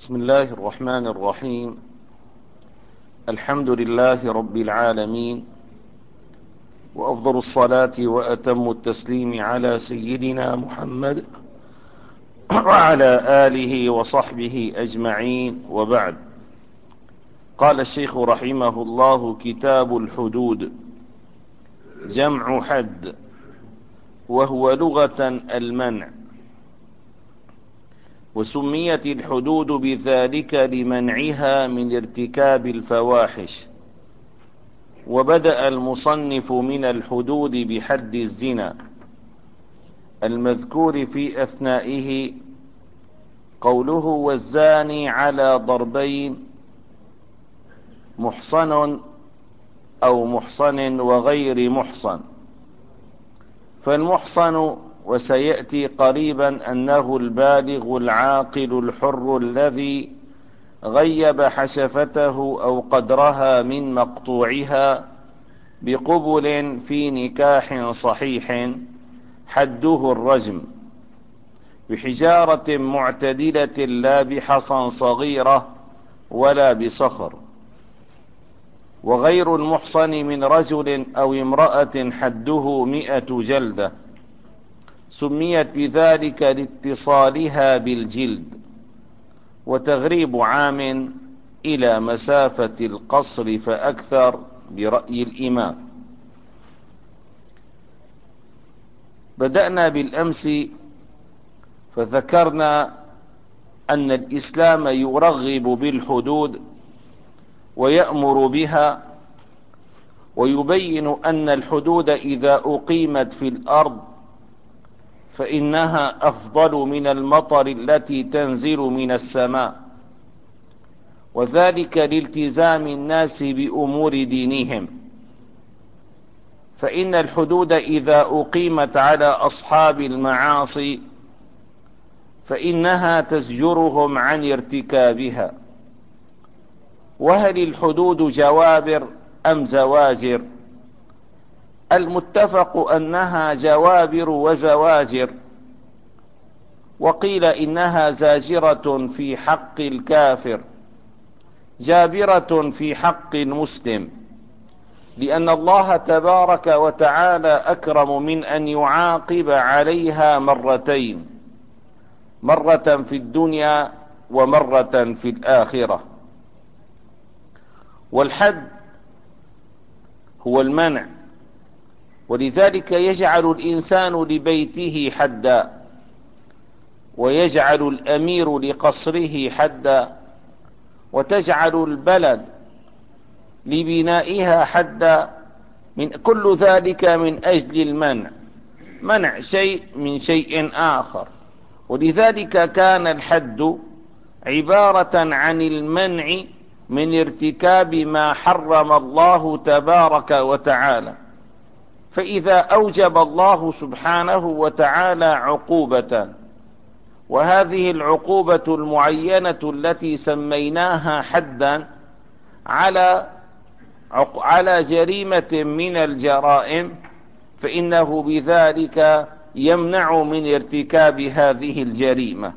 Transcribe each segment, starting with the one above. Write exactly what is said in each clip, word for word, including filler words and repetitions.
بسم الله الرحمن الرحيم. الحمد لله رب العالمين، وأفضل الصلاة وأتم التسليم على سيدنا محمد وعلى آله وصحبه أجمعين، وبعد. قال الشيخ رحمه الله: كتاب الحدود جمع حد، وهو لغة المنع، وسميت الحدود بذلك لمنعها من ارتكاب الفواحش. وبدأ المصنف من الحدود بحد الزنا المذكور في أثنائه قوله: والزاني على ضربين، محصن أو محصن وغير محصن. فالمحصن، وسيأتي قريبا، أنه البالغ العاقل الحر الذي غيب حشفته أو قدرها من مقطوعها بقبل في نكاح صحيح، حده الرجم بحجارة معتدلة لا بحصى صغيرة ولا بصخر. وغير المحصن من رجل أو امرأة حده مئة جلدة، سميت بذلك لاتصالها بالجلد، وتغريب عام إلى مسافة القصر فأكثر برأي الإمام. بدأنا بالأمس فذكرنا أن الإسلام يرغب بالحدود ويأمر بها، ويبين أن الحدود إذا أقيمت في الأرض فإنها أفضل من المطر التي تنزل من السماء، وذلك لالتزام الناس بأمور دينهم. فإن الحدود إذا أقيمت على أصحاب المعاصي فإنها تزجرهم عن ارتكابها. وهل الحدود جوابر أم زواجر؟ المتفق أنها جوابر وزواجر، وقيل إنها زاجرة في حق الكافر، جابرة في حق المسلم، لأن الله تبارك وتعالى أكرم من أن يعاقب عليها مرتين، مرة في الدنيا ومرة في الآخرة. والحد هو المنع، ولذلك يجعل الإنسان لبيته حدا، ويجعل الأمير لقصره حدا، وتجعل البلد لبنائها حدا، من كل ذلك من أجل المنع، منع شيء من شيء آخر. ولذلك كان الحد عبارة عن المنع من ارتكاب ما حرم الله تبارك وتعالى. فإذا أوجب الله سبحانه وتعالى عقوبة، وهذه العقوبة المعينة التي سميناها حدا على على جريمة من الجرائم، فإنه بذلك يمنع من ارتكاب هذه الجريمة.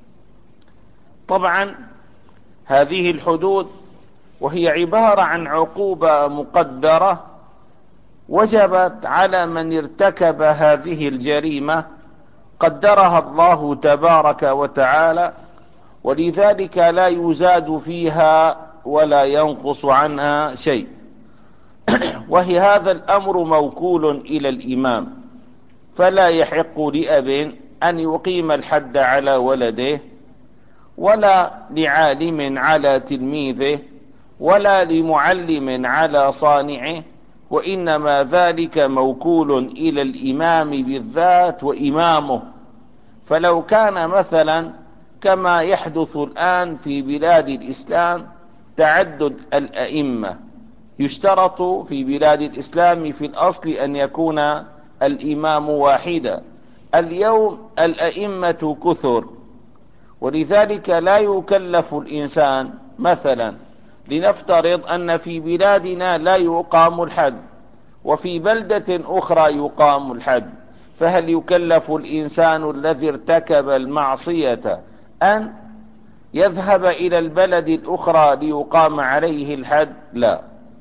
طبعا هذه الحدود وهي عبارة عن عقوبة مقدرة وجبت على من ارتكب هذه الجريمة، قدرها الله تبارك وتعالى، ولذلك لا يزاد فيها ولا ينقص عنها شيء. وهي هذا الأمر موكول إلى الإمام، فلا يحق لأب أن يقيم الحد على ولده، ولا لعالم على تلميذه، ولا لمعلم على صانعه، وإنما ذلك موكول إلى الإمام بالذات وإمامه. فلو كان مثلا كما يحدث الآن في بلاد الإسلام تعدد الأئمة، يشترط في بلاد الإسلام في الأصل أن يكون الإمام واحدا. اليوم الأئمة كثر، ولذلك لا يكلف الإنسان. مثلا لنفترض أن في بلادنا لا يقام الحد، وفي بلدة أخرى يقام الحد، فهل يكلف الإنسان الذي ارتكب المعصية أن يذهب إلى البلد الأخرى ليقام عليه الحد؟ لا.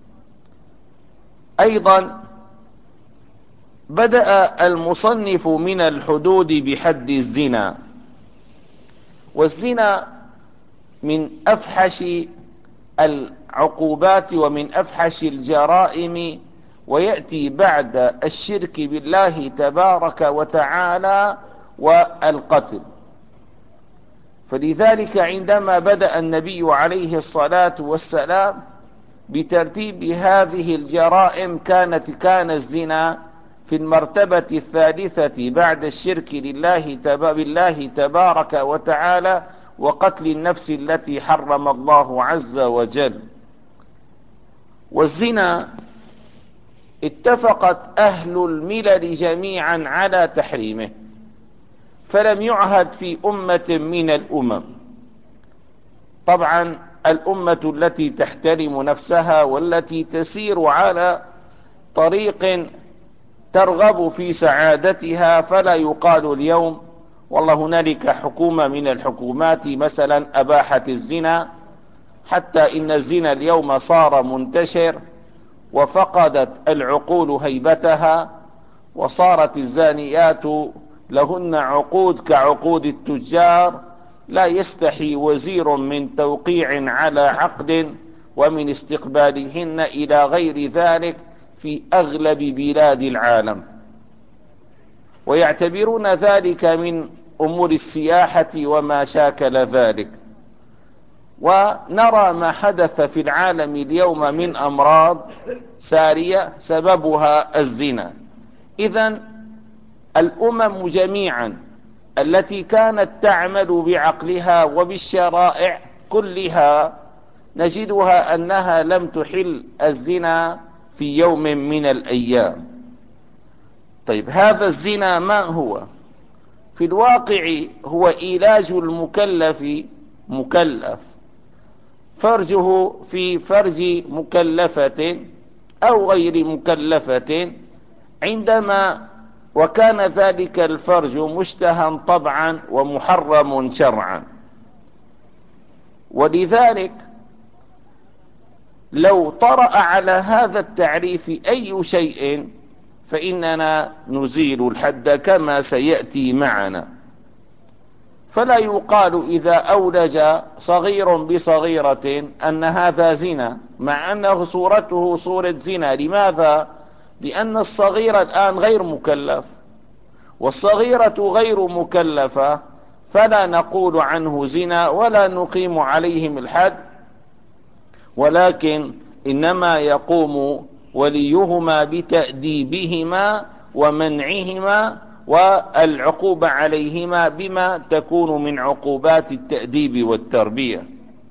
أيضا بدأ المصنف من الحدود بحد الزنا، والزنا من أفحش العقوبات ومن أفحش الجرائم، ويأتي بعد الشرك بالله تبارك وتعالى والقتل. فلذلك عندما بدأ النبي عليه الصلاة والسلام بترتيب هذه الجرائم كانت كان الزنا في المرتبة الثالثة بعد الشرك لله بالله تبارك وتعالى وقتل النفس التي حرم الله عز وجل. والزنا اتفقت أهل الملل جميعا على تحريمه، فلم يعهد في أمة من الأمم. طبعا الأمة التي تحترم نفسها والتي تسير على طريق ترغب في سعادتها، فلا يقال اليوم والله هنالك حكومة من الحكومات مثلا أباحت الزنا، حتى إن الزنا اليوم صار منتشر وفقدت العقول هيبتها، وصارت الزانيات لهن عقود كعقود التجار، لا يستحي وزير من توقيع على عقد ومن استقبالهن إلى غير ذلك في أغلب بلاد العالم، ويعتبرون ذلك من أمور السياحة وما شاكل ذلك. ونرى ما حدث في العالم اليوم من أمراض سارية سببها الزنا. إذن الأمم جميعا التي كانت تعمل بعقلها وبالشرائع كلها نجدها أنها لم تحل الزنا في يوم من الأيام. طيب هذا الزنا ما هو؟ في الواقع هو إيلاج المكلف مكلف فرجه في فرج مكلفة أو غير مكلفة، عندما وكان ذلك الفرج مشتهى طبعا ومحرم شرعا. ولذلك لو طرأ على هذا التعريف أي شيء فإننا نزيل الحد كما سيأتي معنا. فلا يقال إذا أولج صغير بصغيرة أن هذا زنا، مع أنه صورته صورة زنا. لماذا؟ لأن الصغير الآن غير مكلف والصغيرة غير مكلفة، فلا نقول عنه زنا ولا نقيم عليهم الحد، ولكن إنما يقوم وليهما بتأديبهما ومنعهما والعقوبة عليهما بما تكون من عقوبات التأديب والتربية.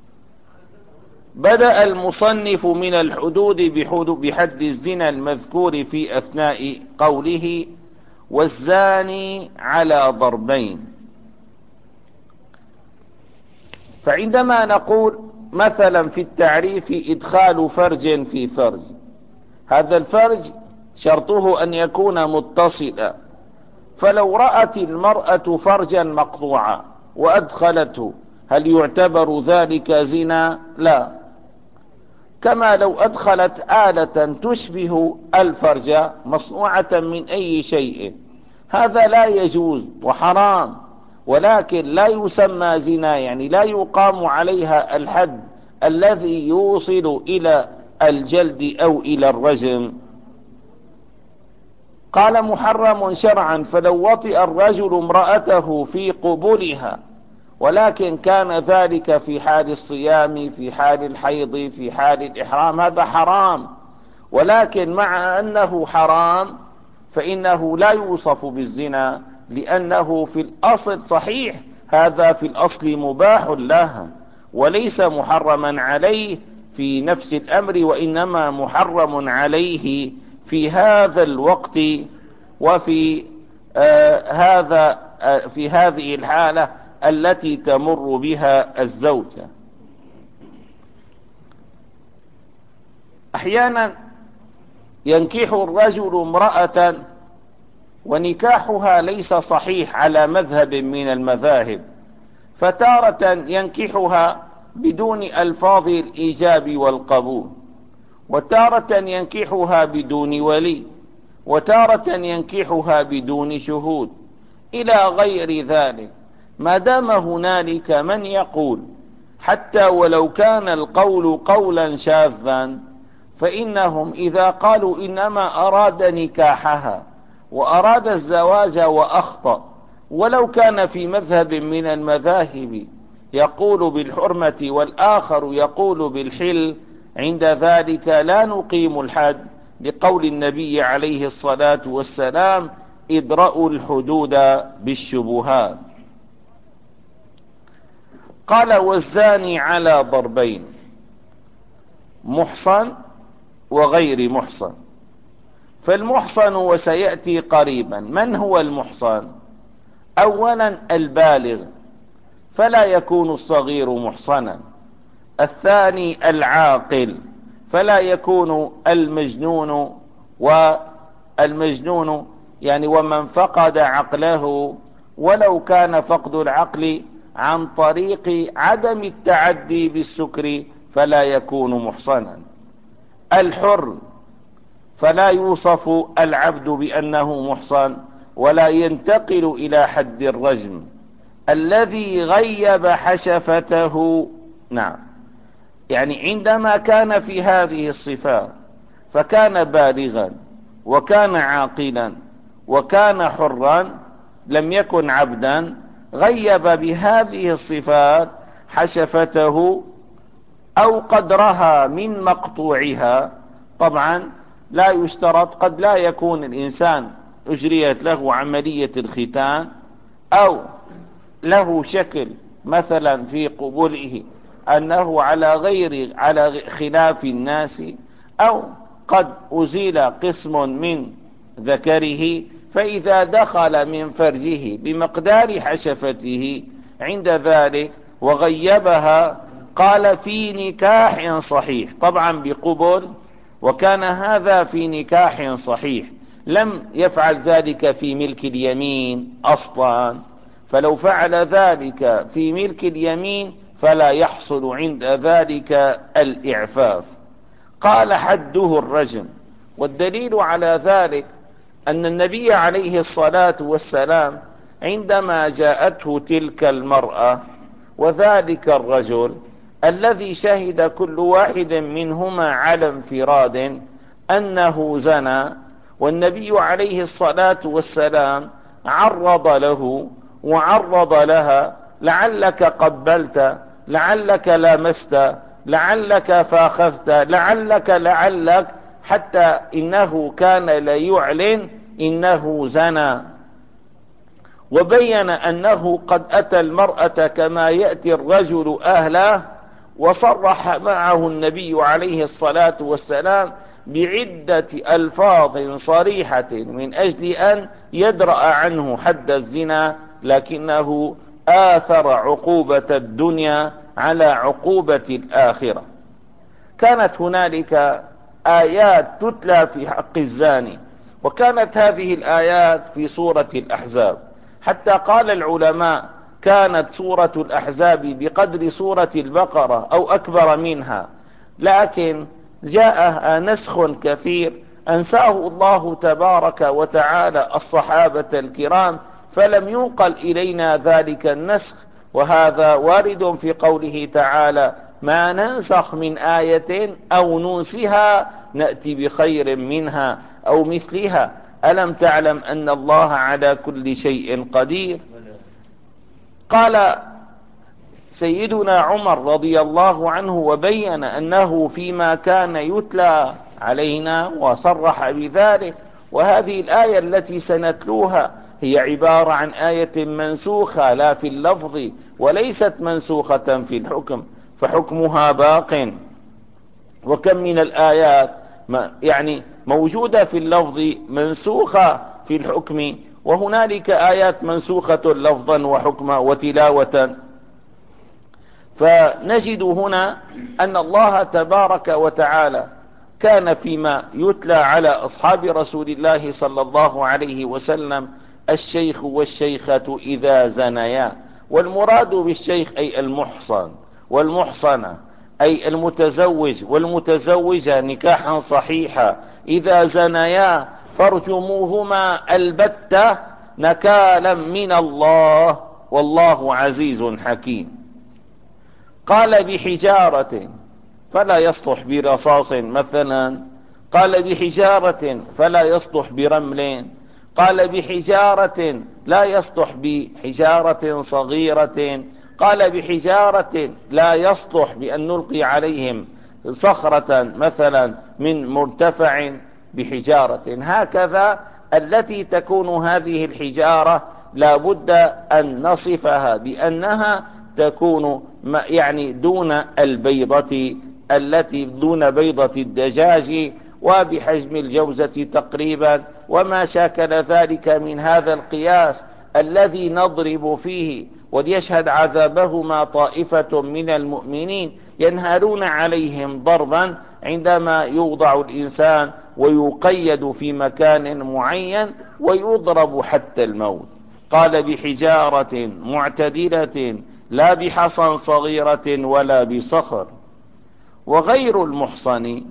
بدأ المصنف من الحدود بحد الزنا المذكور في أثناء قوله والزاني على ضربين. فعندما نقول مثلا في التعريف إدخال فرج في فرج، هذا الفرج شرطه أن يكون متصلا، فلو رأت المرأة فرجا مقطوعا وأدخلته هل يعتبر ذلك زنا؟ لا. كما لو أدخلت آلة تشبه الفرج مصنوعة من أي شيء، هذا لا يجوز وحرام، ولكن لا يسمى زنا، يعني لا يقام عليها الحد الذي يوصل إلى الجلد أو إلى الرجم. قال محرم شرعا، فلو وطئ الرجل امرأته في قبولها ولكن كان ذلك في حال الصيام، في حال الحيض، في حال الإحرام، هذا حرام. ولكن مع أنه حرام فإنه لا يوصف بالزنا، لأنه في الأصل صحيح هذا في الأصل مباح له وليس محرما عليه في نفس الأمر، وإنما محرم عليه في هذا الوقت وفي آه هذا آه في هذه الحالة التي تمر بها الزوجة. أحيانا ينكح الرجل امرأة ونكاحها ليس صحيح على مذهب من المذاهب، فتارة ينكحها بدون ألفاظ الإيجاب والقبول، وتارة ينكحها بدون ولي، وتارة ينكحها بدون شهود إلى غير ذلك. ما دام هنالك من يقول حتى ولو كان القول قولا شاذا، فإنهم إذا قالوا إنما أراد نكاحها وأراد الزواج وأخطأ، ولو كان في مذهب من المذاهب يقول بالحرمة والآخر يقول بالحل، عند ذلك لا نقيم الحد، لقول النبي عليه الصلاة والسلام: ادرأوا الحدود بالشبهات. قال: والزاني على ضربين: محصن وغير محصن. فالمحصن، وسيأتي قريبا من هو المحصن. أولا البالغ، فلا يكون الصغير محصنا. الثاني العاقل، فلا يكون المجنون، والمجنون يعني ومن فقد عقله، ولو كان فقد العقل عن طريق عدم التعدي بالسكر، فلا يكون محصنا. الحر، فلا يوصف العبد بأنه محصن، ولا ينتقل إلى حد الرجم. الذي غيب حشفته، نعم، يعني عندما كان في هذه الصفات فكان بالغا وكان عاقلا وكان حرا، لم يكن عبدا، غيب بهذه الصفات حشفته أو قدرها من مقطوعها. طبعا لا يشترط، قد لا يكون الإنسان أجريت له عملية الختان، أو له شكل مثلا في قبله أنه على غير على خلاف الناس، أو قد أزيل قسم من ذكره، فإذا دخل من فرجه بمقدار حشفته عند ذلك وغيبها، قال: في نكاح صحيح. طبعا بقبل، وكان هذا في نكاح صحيح، لم يفعل ذلك في ملك اليمين أصلا، فلو فعل ذلك في ملك اليمين فلا يحصل عند ذلك الإعفاف. قال: حده الرجم. والدليل على ذلك أن النبي عليه الصلاة والسلام عندما جاءته تلك المرأة وذلك الرجل الذي شهد كل واحد منهما على انفراد أنه زنى، والنبي عليه الصلاة والسلام عرض له وعرض لها: لعلك قبلت، لعلك لامست، لعلك فاخذت، لعلك لعلك، حتى إنه كان ليعلن إنه زنى، وبين أنه قد أتى المرأة كما يأتي الرجل أهله. وصرح معه النبي عليه الصلاة والسلام بعدة ألفاظ صريحة من أجل أن يدرأ عنه حد الزنا، لكنه آثر عقوبة الدنيا على عقوبة الآخرة. كانت هنالك آيات تتلى في حق الزاني، وكانت هذه الآيات في سورة الأحزاب، حتى قال العلماء كانت سورة الأحزاب بقدر سورة البقرة أو أكبر منها، لكن جاء نسخ كثير أنساه الله تبارك وتعالى الصحابة الكرام، فلم ينقل إلينا ذلك النسخ. وهذا وارد في قوله تعالى: ما ننسخ من آية أو ننسها نأتي بخير منها أو مثلها، ألم تعلم أن الله على كل شيء قدير. قال سيدنا عمر رضي الله عنه وبين أنه فيما كان يتلى علينا وصرح بذلك، وهذه الآية التي سنتلوها هي عبارة عن آية منسوخة لا في اللفظ، وليست منسوخة في الحكم، فحكمها باق. وكم من الآيات يعني موجودة في اللفظ منسوخة في الحكم، وهنالك آيات منسوخة لفظا وحكما وتلاوة. فنجد هنا أن الله تبارك وتعالى كان فيما يتلى على أصحاب رسول الله صلى الله عليه وسلم: الشيخ والشيخة إذا زنيا. والمراد بالشيخ أي المحصن والمحصنة، أي المتزوج والمتزوجة نكاحا صحيحا، إذا زنيا فارجموهما البتة نكالا من الله والله عزيز حكيم. قال بحجارة فلا يصلح برصاص مثلا، قال بحجارة فلا يصلح برمل، قال بحجارة لا يصلح بحجارة صغيرة، قال بحجارة لا يصلح بأن نلقي عليهم صخرة مثلا من مرتفع، بحجارة. هكذا التي تكون هذه الحجارة لا بد أن نصفها بأنها تكون يعني دون البيضة، التي دون بيضة الدجاج، وبحجم الجوزة تقريبا، وما شاكل ذلك من هذا القياس الذي نضرب فيه وليشهد عذابهما طائفة من المؤمنين، ينهالون عليهم ضربا عندما يوضع الإنسان ويقيد في مكان معين ويضرب حتى الموت. قال بحجارة معتدلة لا بحصى صغيرة ولا بصخر. وغير المحصن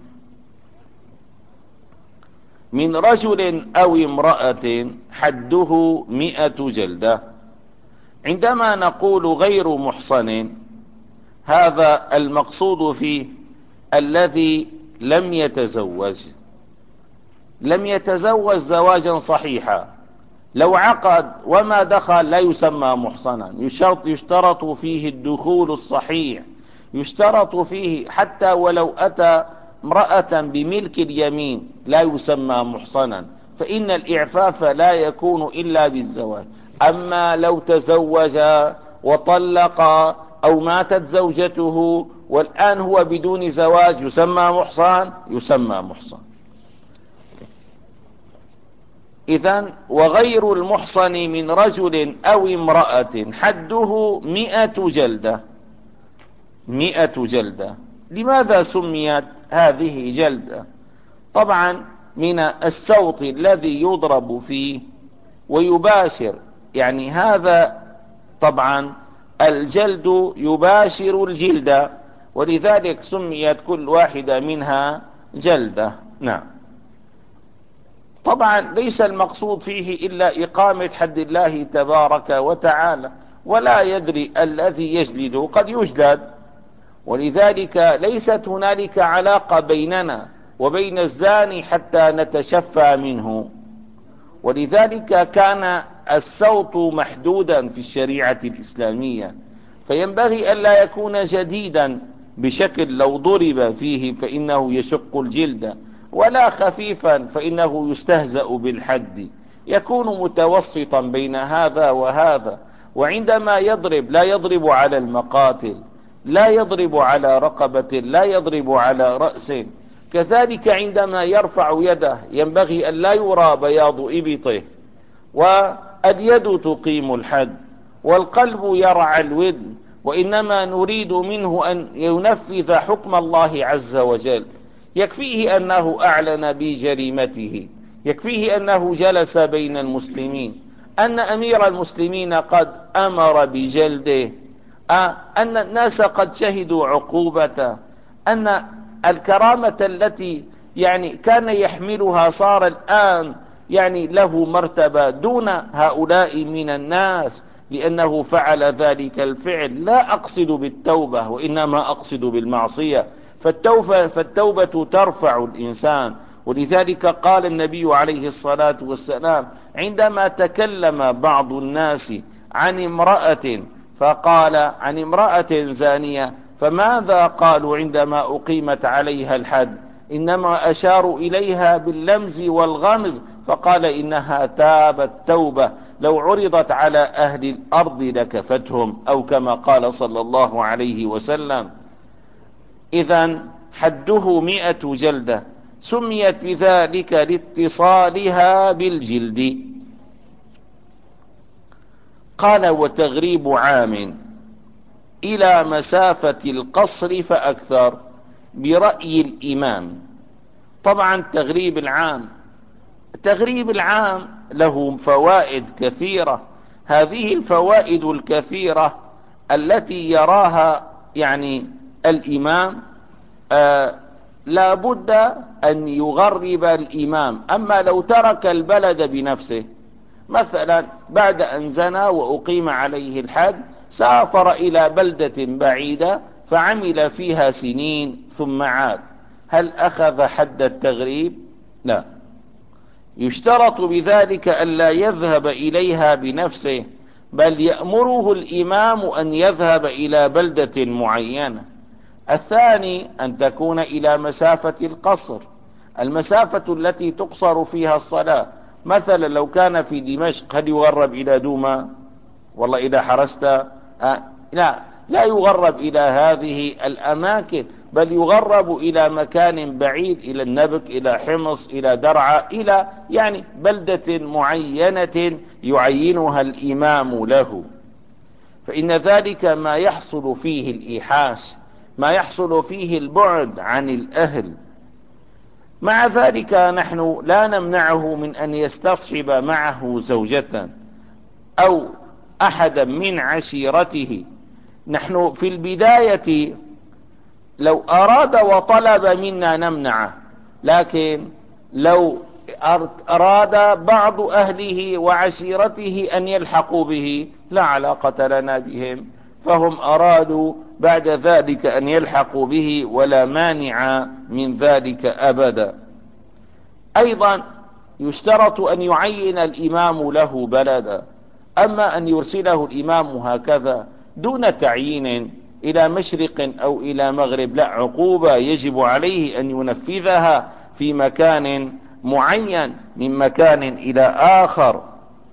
من رجل أو امرأة حده مئة جلدة. عندما نقول غير محصن، هذا المقصود فيه الذي لم يتزوج، لم يتزوج زواجا صحيحا. لو عقد وما دخل لا يسمى محصنا، يشترط, يشترط فيه الدخول الصحيح، يشترط فيه حتى ولو أتى امرأة بملك اليمين لا يسمى محصنا، فإن الإعفاف لا يكون إلا بالزواج. أما لو تزوج وطلق أو ماتت زوجته والآن هو بدون زواج يسمى محصن؟ يسمى محصن. إذن وغير المحصن من رجل أو امرأة حده مئة جلدة. مئة جلدة. لماذا سميت هذه جلدة؟ طبعا من الصوت الذي يضرب فيه ويباشر، يعني هذا طبعا الجلد يباشر الجلد، ولذلك سميت كل واحدة منها جلدة. نعم. طبعا ليس المقصود فيه إلا إقامة حد الله تبارك وتعالى، ولا يدري الذي يجلد قد يجلد، ولذلك ليست هنالك علاقة بيننا وبين الزاني حتى نتشفى منه. ولذلك كان الصوت محدودا في الشريعة الإسلامية، فينبغي ألا يكون جديدا بشكل لو ضرب فيه فإنه يشق الجلد، ولا خفيفا فإنه يستهزأ بالحد، يكون متوسطا بين هذا وهذا. وعندما يضرب لا يضرب على المقاتل، لا يضرب على رقبة، لا يضرب على رأس. كذلك عندما يرفع يده ينبغي أن لا يرى بياض إبطه، واليد تقيم الحد، والقلب يرعى الودن، وإنما نريد منه أن ينفذ حكم الله عز وجل. يكفيه أنه أعلن بجريمته، يكفيه أنه جلس بين المسلمين، أن أمير المسلمين قد أمر بجلده، أن الناس قد شهدوا عقوبته، أن الكرامة التي يعني كان يحملها صار الآن يعني له مرتبة دون هؤلاء من الناس، لأنه فعل ذلك الفعل. لا أقصد بالتوبة وإنما أقصد بالمعصية، فالتوبة, فالتوبة ترفع الإنسان. ولذلك قال النبي عليه الصلاة والسلام عندما تكلم بعض الناس عن امرأة، فقال عن امرأة زانية، فماذا قالوا عندما أقيمت عليها الحد؟ إنما أشاروا إليها باللمز والغمز، فقال إنها تابت توبة لو عرضت على أهل الأرض لكفتهم، أو كما قال صلى الله عليه وسلم. إذن حده مئة جلدة، سميت بذلك لاتصالها بالجلد. قال وتغريب عام إلى مسافة القصر فأكثر برأي الإمام. طبعا تغريب العام، تغريب العام له فوائد كثيرة. هذه الفوائد الكثيرة التي يراها يعني الإمام آه لا بد أن يغرب الإمام. أما لو ترك البلد بنفسه، مثلا بعد أن زنى وأقيم عليه الحد سافر إلى بلدة بعيدة فعمل فيها سنين ثم عاد، هل أخذ حد التغريب؟ لا، يشترط بذلك ألا يذهب إليها بنفسه، بل يأمره الإمام أن يذهب إلى بلدة معينة. الثاني أن تكون إلى مسافة القصر، المسافة التي تقصر فيها الصلاة. مثلا لو كان في دمشق هل يغرب إلى دوما؟ والله إذا حرست آه لا لا يغرب إلى هذه الأماكن، بل يغرب إلى مكان بعيد، إلى النبك، إلى حمص، إلى درعا، إلى يعني بلدة معينة يعينها الإمام له. فإن ذلك ما يحصل فيه الإيحاش، ما يحصل فيه البعد عن الأهل. مع ذلك نحن لا نمنعه من أن يستصحب معه زوجة أو أحدا من عشيرته. نحن في البداية لو أراد وطلب منا نمنعه، لكن لو أراد بعض أهله وعشيرته أن يلحقوا به لا علاقة لنا بهم، فهم أرادوا بعد ذلك أن يلحقوا به ولا مانع من ذلك أبدا. أيضا يشترط أن يعين الإمام له بلدا. أما أن يرسله الإمام هكذا دون تعيين إلى مشرق أو إلى مغرب، لا، عقوبة يجب عليه أن ينفذها في مكان معين من مكان إلى آخر،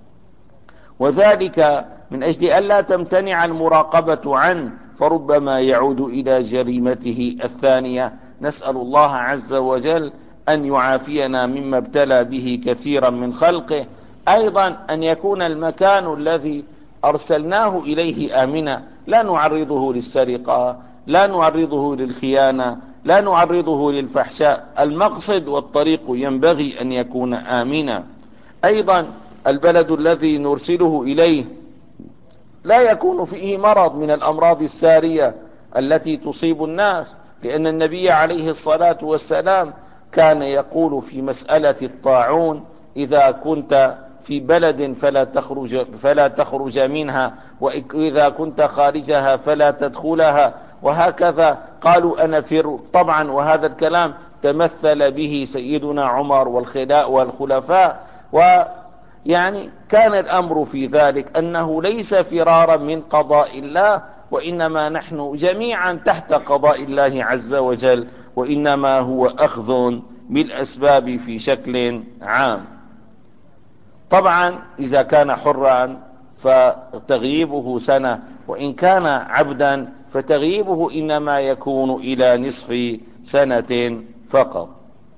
وذلك من أجل ألا تمتنع المراقبة عنه، فربما يعود إلى جريمته الثانية. نسأل الله عز وجل أن يعافينا مما ابتلى به كثيرا من خلقه. أيضا أن يكون المكان الذي أرسلناه إليه آمنا، لا نعرضه للسرقة، لا نعرضه للخيانة، لا نعرضه للفحشاء. المقصد والطريق ينبغي أن يكون آمنا. أيضا البلد الذي نرسله إليه لا يكون فيه مرض من الأمراض السارية التي تصيب الناس، لأن النبي عليه الصلاة والسلام كان يقول في مسألة الطاعون: إذا كنت في بلد فلا تخرج, فلا تخرج منها، وإذا كنت خارجها فلا تدخلها، وهكذا. قالوا أنا فر طبعا، وهذا الكلام تمثل به سيدنا عمر والخلفاء، ويعني كان الأمر في ذلك أنه ليس فرارا من قضاء الله، وإنما نحن جميعا تحت قضاء الله عز وجل، وإنما هو أخذ بالأسباب في شكل عام. طبعا إذا كان حرا فتغييبه سنة، وإن كان عبدا فتغييبه إنما يكون إلى نصف سنة فقط.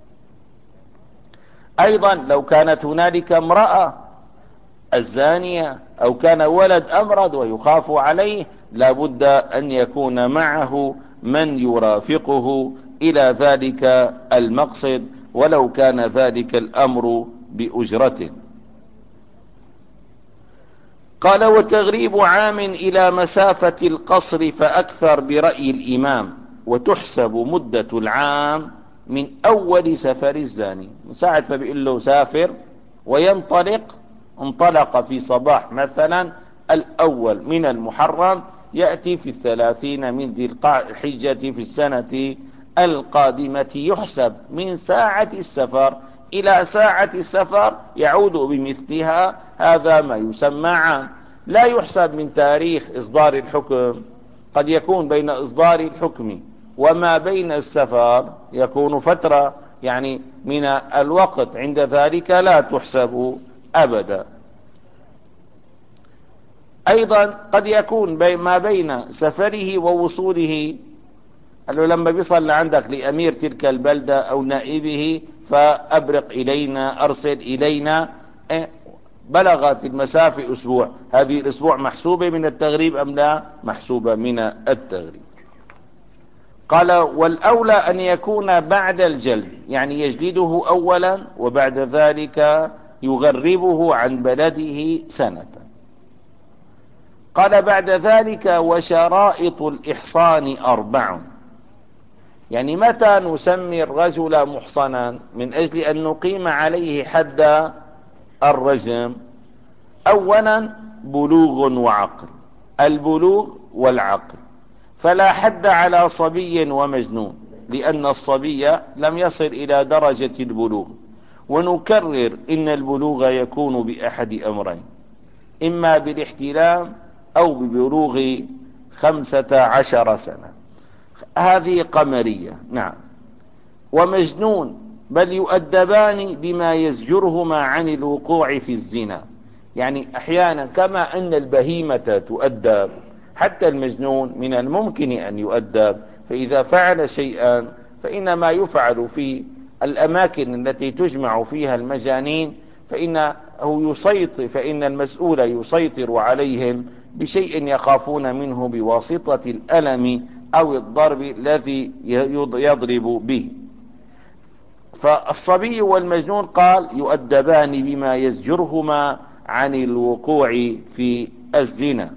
أيضا لو كانت هنالك امرأة الزانية أو كان ولد أمرض ويخاف عليه، لابد أن يكون معه من يرافقه إلى ذلك المقصد، ولو كان ذلك الأمر بأجرة. قال: وتغريب عام إلى مسافة القصر فأكثر برأي الإمام، وتحسب مدة العام من أول سفر الزاني، من ساعة ما بيقول له سافر وينطلق، انطلق في صباح مثلا الأول من المحرم، يأتي في الثلاثين من ذي الحجة في السنة القادمة، يحسب من ساعة السفر إلى ساعة السفر يعود بمثلها. هذا ما يسمى عام. لا يحسب من تاريخ إصدار الحكم، قد يكون بين إصدار الحكم وما بين السفر يكون فترة، يعني من الوقت، عند ذلك لا تحسب أبدا. أيضا قد يكون ما بين سفره ووصوله، قال له لما بيصل لعندك لأمير تلك البلدة أو نائبه فأبرق إلينا، أرسل إلينا، بلغت المسافة أسبوع، هذه الأسبوع محسوبة من التغريب أم لا؟ محسوبة من التغريب. قال: والأولى أن يكون بعد الجلد، يعني يجلده أولا وبعد ذلك يغربه عن بلده سنة. قال بعد ذلك: وشرائط الإحصان أربع. يعني متى نسمي الرجل محصنا من أجل أن نقيم عليه حد الرجم؟ أولا بلوغ وعقل، البلوغ والعقل، فلا حد على صبي ومجنون، لأن الصبي لم يصل إلى درجة البلوغ. ونكرر إن البلوغ يكون بأحد أمرين: إما بالاحتلام أو ببلوغ خمسة عشر سنة، هذه قمرية. نعم. ومجنون بل يؤدبان بما يزجرهما عن الوقوع في الزنا. يعني أحيانا كما أن البهيمة تؤدب، حتى المجنون من الممكن أن يؤدب، فإذا فعل شيئا فإنما يفعل في الأماكن التي تجمع فيها المجانين، فإنه يسيطر فإن المسؤول يسيطر عليهم بشيء يخافون منه بواسطة الألم أو الضرب الذي يضرب به. فالصبي والمجنون قال يؤدبان بما يزجرهما عن الوقوع في الزنا.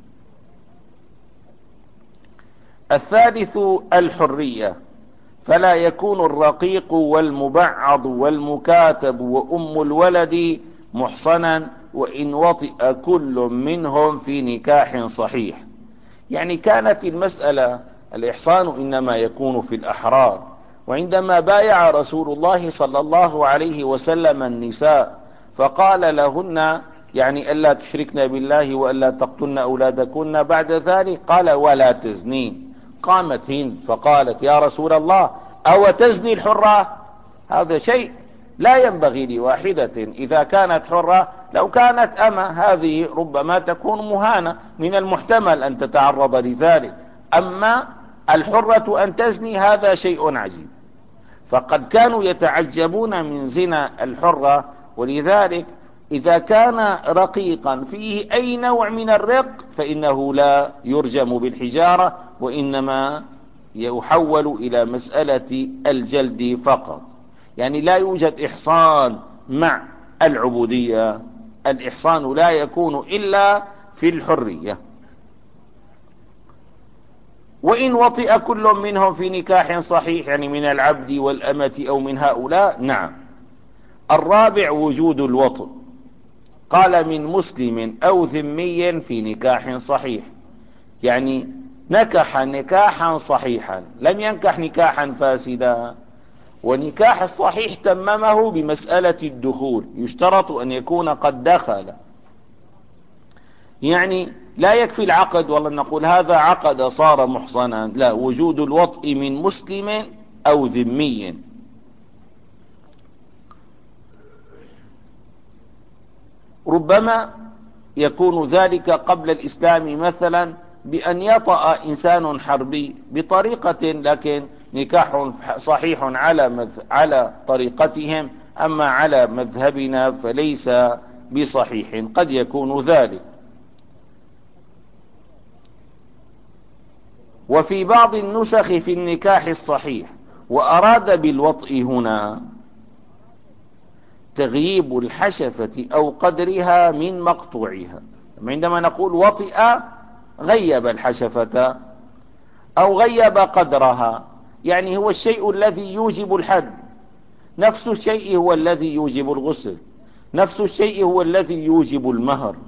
الثالث الحرية، فلا يكون الرقيق والمبعض والمكاتب وأم الولد محصنا وإن وطئ كل منهم في نكاح صحيح. يعني كانت المسألة الإحصان إنما يكون في الأحرار، وعندما بايع رسول الله صلى الله عليه وسلم النساء فقال لهن يعني ألا تشركن بالله وألا تقتلن أولادكن، بعد ذلك قال ولا تزنين. قامت هند فقالت يا رسول الله أو تزني الحرة؟ هذا شيء لا ينبغي لواحدة إذا كانت حرة. لو كانت أمة هذه ربما تكون مهانة، من المحتمل أن تتعرض لذلك، أما الحرة أن تزني هذا شيء عجيب. فقد كانوا يتعجبون من زنا الحرة، ولذلك إذا كان رقيقا فيه أي نوع من الرق فإنه لا يرجم بالحجارة، وإنما يحول إلى مسألة الجلد فقط. يعني لا يوجد إحصان مع العبودية، الإحصان لا يكون إلا في الحرية. وإن وطئ كل منهم في نكاح صحيح، يعني من العبد والأمة أو من هؤلاء، نعم. الرابع وجود الوطئ، قال من مسلم أو ذمي في نكاح صحيح، يعني نكح نكاحا صحيحا، لم ينكح نكاحا فاسدا. ونكاح الصحيح تممه بمسألة الدخول، يشترط أن يكون قد دخل. يعني لا يكفي العقد والله نقول هذا عقد صار محصنا، لا، وجود الوطء من مسلم أو ذمي. ربما يكون ذلك قبل الإسلام، مثلا بأن يطأ إنسان حربي بطريقة، لكن نكاح صحيح على على طريقتهم، أما على مذهبنا فليس بصحيح، قد يكون ذلك. وفي بعض النسخ في النكاح الصحيح وأراد بالوطء هنا تغييب الحشفة أو قدرها من مقطوعها. عندما نقول وطئ غيب الحشفة أو غيب قدرها، يعني هو الشيء الذي يوجب الحد، نفس الشيء هو الذي يوجب الغسل، نفس الشيء هو الذي يوجب المهر.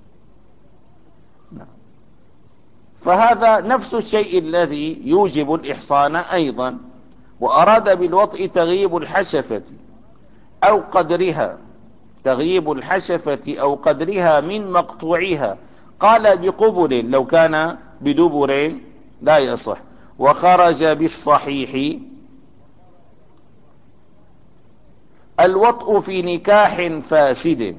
فهذا نفس الشيء الذي يوجب الإحصان أيضا. وأراد بالوطء تغييب الحشفة أو قدرها، تغييب الحشفة أو قدرها من مقطوعها، قال بقبل، لو كان بدبر لا يصح. وخرج بالصحيح الوطء في نكاح فاسد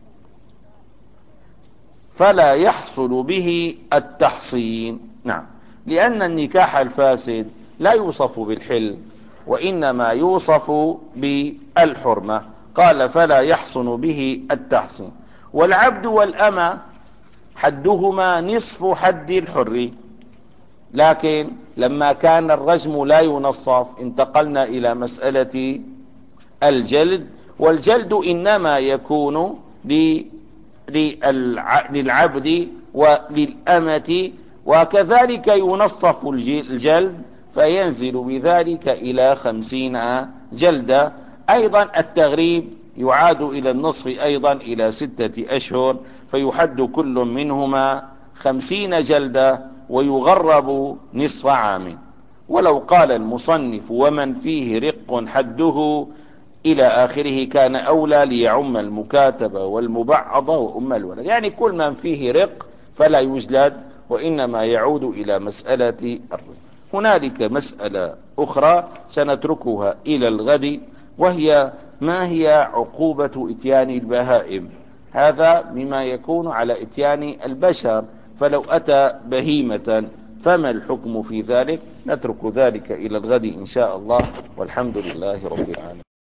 فلا يحصل به التحصين. نعم، لأن النكاح الفاسد لا يوصف بالحل، وإنما يوصف بالحرمة. قال فلا يحصل به التحصين. والعبد والأمة حدهما نصف حد الحر، لكن لما كان الرجم لا ينصف انتقلنا إلى مسألة الجلد. والجلد إنما يكون للعبد وللأمة، وكذلك ينصف الجلد فينزل بذلك إلى خمسين جلدة. أيضا التغريب يعاد إلى النصف أيضا إلى ستة أشهر، فيحد كل منهما خمسين جلدة ويغرب نصف عام. ولو قال المصنف ومن فيه رق حده إلى آخره كان أولى ليعم المكاتبة والمبعضة وأم الولد، يعني كل من فيه رق فلا يجلد، وإنما يعود إلى مسألة الرق. هنالك مسألة أخرى سنتركها إلى الغد، وهي ما هي عقوبة إتيان البهائم. هذا مما يكون على إتيان البشر، فلو أتى بهيمة فما الحكم في ذلك؟ نترك ذلك إلى الغد إن شاء الله، والحمد لله رب العالمين.